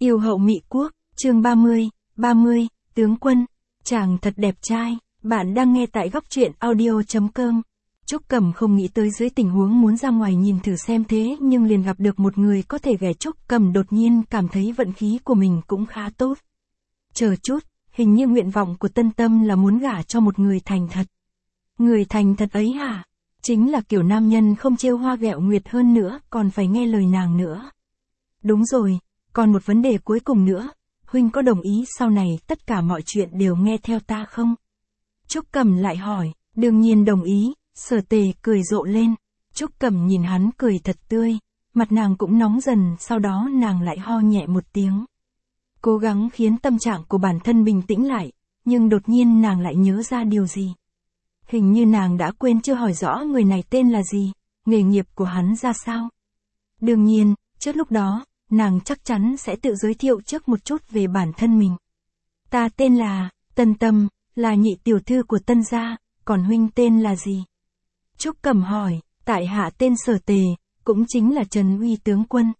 Yêu hậu Mị Quốc, chương 30, tướng quân, chàng thật đẹp trai, bạn đang nghe tại góc truyện audio.com. Trúc Cẩm không nghĩ tới dưới tình huống muốn ra ngoài nhìn thử xem thế nhưng liền gặp được một người có thể ghẻ. Trúc Cẩm đột nhiên cảm thấy vận khí của mình cũng khá tốt. Chờ chút, hình như nguyện vọng của Tân Tâm là muốn gả cho một người thành thật. Người thành thật ấy hả? Chính là kiểu nam nhân không trêu hoa ghẹo nguyệt, hơn nữa còn phải nghe lời nàng nữa. Đúng rồi, còn một vấn đề cuối cùng nữa, huynh có đồng ý sau này tất cả mọi chuyện đều nghe theo ta không? Trúc Cẩm lại hỏi, đương nhiên đồng ý. Sở Tề cười rộ lên. Trúc Cẩm nhìn hắn cười thật tươi, mặt nàng cũng nóng dần, sau đó nàng lại ho nhẹ một tiếng. Cố gắng khiến tâm trạng của bản thân bình tĩnh lại, nhưng đột nhiên nàng lại nhớ ra điều gì. Hình như nàng đã quên chưa hỏi rõ người này tên là gì, nghề nghiệp của hắn ra sao. Đương nhiên, trước lúc đó, nàng chắc chắn sẽ tự giới thiệu trước một chút về bản thân mình. Ta tên là Tân Tâm, là nhị tiểu thư của Tân gia, còn huynh tên là gì? Trúc Cẩm hỏi, tại hạ tên Sở Tề, cũng chính là Trần Uy tướng quân.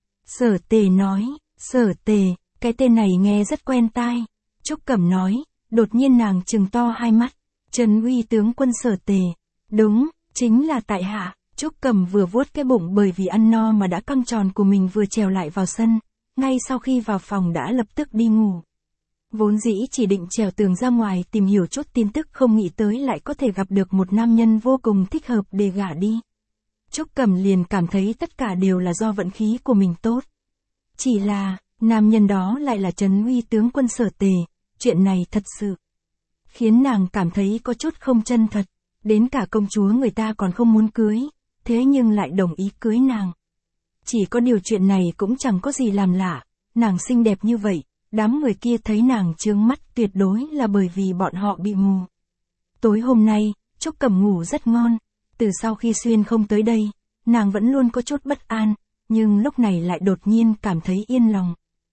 Sở Tề nói, Sở Tề, cái tên này nghe rất quen tai. Trúc Cẩm nói, đột nhiên nàng trừng to hai mắt. Trần Uy tướng quân Sở Tề, đúng, chính là tại hạ. Trúc Cẩm vừa vuốt cái bụng bởi vì ăn no mà đã căng tròn của mình vừa trèo lại vào sân, ngay sau khi vào phòng đã lập tức đi ngủ. Vốn dĩ chỉ định trèo tường ra ngoài tìm hiểu chút tin tức, không nghĩ tới lại có thể gặp được một nam nhân vô cùng thích hợp để gả đi. Trúc Cẩm liền cảm thấy tất cả đều là do vận khí của mình tốt. Chỉ là, nam nhân đó lại là Trần Uy tướng quân Sở Tề, chuyện này thật sự khiến nàng cảm thấy có chút không chân thật, đến cả công chúa người ta còn không muốn cưới, thế nhưng lại đồng ý cưới nàng. Chỉ có điều chuyện này cũng chẳng có gì làm lạ, nàng xinh đẹp như vậy, đám người kia thấy nàng chướng mắt tuyệt đối là bởi vì bọn họ bị mù. Tối hôm nay, Trúc Cẩm ngủ rất ngon, từ sau khi Xuyên không tới đây, nàng vẫn luôn có chút bất an, nhưng lúc này lại đột nhiên cảm thấy yên lòng.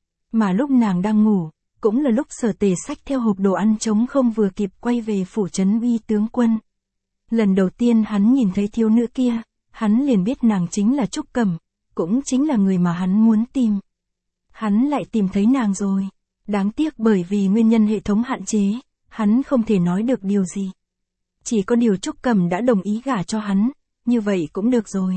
Mà lúc nàng đang ngủ, cũng là lúc Sở Tề xách theo hộp đồ ăn trống không vừa kịp quay về phủ Trấn Uy tướng quân. Lần đầu tiên hắn nhìn thấy thiếu nữ kia, hắn liền biết nàng chính là Trúc Cẩm, cũng chính là người mà hắn muốn tìm. Hắn lại tìm thấy nàng rồi. Đáng tiếc bởi vì nguyên nhân hệ thống hạn chế, hắn không thể nói được điều gì. Chỉ có điều Trúc Cẩm đã đồng ý gả cho hắn, như vậy cũng được rồi.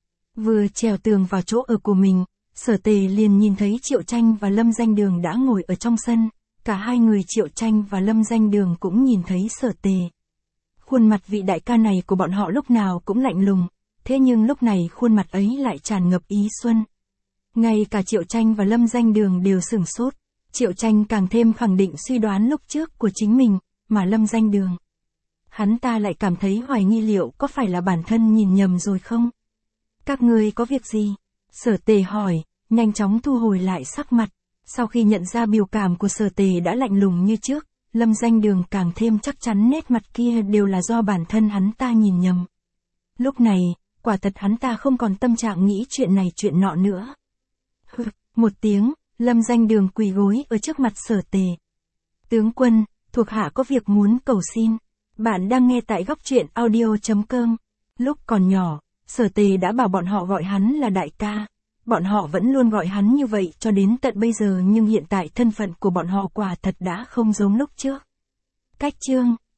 Vừa trèo tường vào chỗ ở của mình, Sở Tề liền nhìn thấy Triệu Tranh và Lâm Danh Đường đã ngồi ở trong sân. Cả hai người Triệu Tranh và Lâm Danh Đường cũng nhìn thấy Sở Tề. Khuôn mặt vị đại ca này của bọn họ lúc nào cũng lạnh lùng, thế nhưng lúc này khuôn mặt ấy lại tràn ngập ý xuân. Ngay cả Triệu Tranh và Lâm Danh Đường đều sửng sốt. Triệu Tranh càng thêm khẳng định suy đoán lúc trước của chính mình, mà Lâm Danh Đường, hắn ta lại cảm thấy hoài nghi liệu có phải là bản thân nhìn nhầm rồi không? Các ngươi có việc gì? Sở Tề hỏi, nhanh chóng thu hồi lại sắc mặt. Sau khi nhận ra biểu cảm của Sở Tề đã lạnh lùng như trước, Lâm Danh Đường càng thêm chắc chắn nét mặt kia đều là do bản thân hắn ta nhìn nhầm. Lúc này, quả thật hắn ta không còn tâm trạng nghĩ chuyện này chuyện nọ nữa. Một tiếng, Lâm Danh Đường quỳ gối ở trước mặt Sở Tề. Tướng quân, thuộc hạ có việc muốn cầu xin. Bạn đang nghe tại góc truyện audio.com. Lúc còn nhỏ, Sở Tề đã bảo bọn họ gọi hắn là đại ca. Bọn họ vẫn luôn gọi hắn như vậy cho đến tận bây giờ, nhưng hiện tại thân phận của bọn họ quả thật đã không giống lúc trước. Cách chương